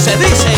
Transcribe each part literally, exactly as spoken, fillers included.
se dice.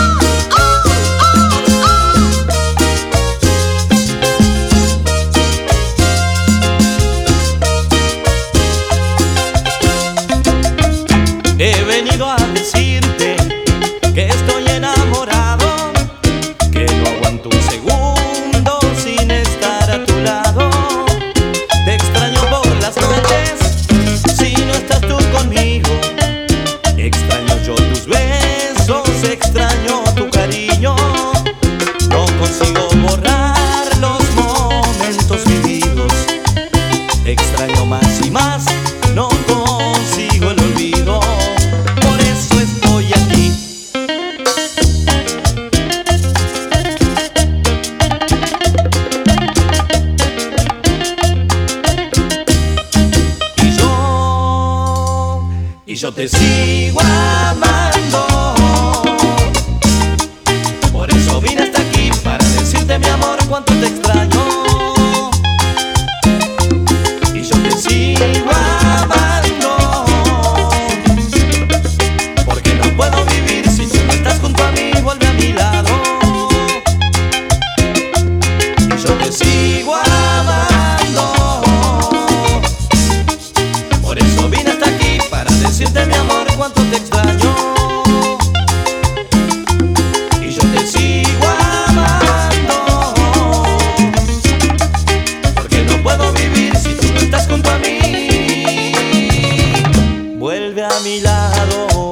He venido a decirte que estoy enamorado, que no aguanto un segundo sin estar a tu lado. Te extraño por las noches si no estás tú conmigo. Extraño yo tus besos, extraño tu cariño. No consigo borrar los momentos vividos. Extraño más y más, no consigo el olvido. Por eso estoy aquí. Y yo, y yo te sigo amando. Por eso vine hasta aquí, para decirte, mi amor, cuánto te extraño. Y yo te sigo amando, porque no puedo vivir si tú no estás junto a mí. Vuelve a mi lado. Y yo te sigo amando, por eso vine hasta aquí, para decirte, mi amor, cuánto te extraño. Y yo te sigo amando, porque no puedo vivir si tú no estás junto a mí. Vuelve a mi lado.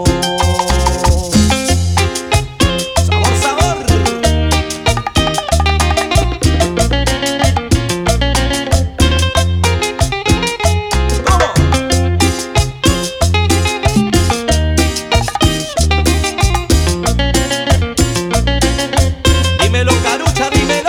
Sabor, sabor. ¿Cómo? Dímelo, Carucha, dímelo.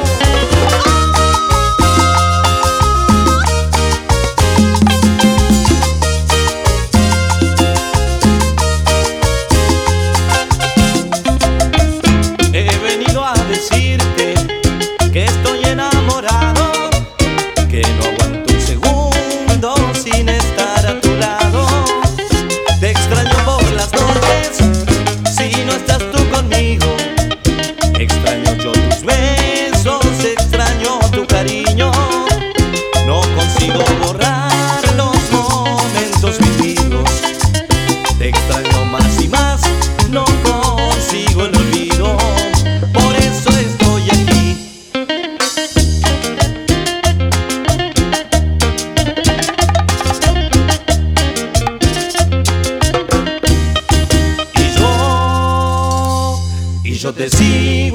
He venido a decirte que estoy enamorado, que no aguanto un segundo sin estar a tu lado. Te extraño por las noches si no estás tú conmigo. Extraño yo tus besos, extraño tu cariño. No consigo borrar los momentos vividos. Te extraño más y más, no consigo el olvido. Por eso estoy aquí. Y yo, y yo te sigo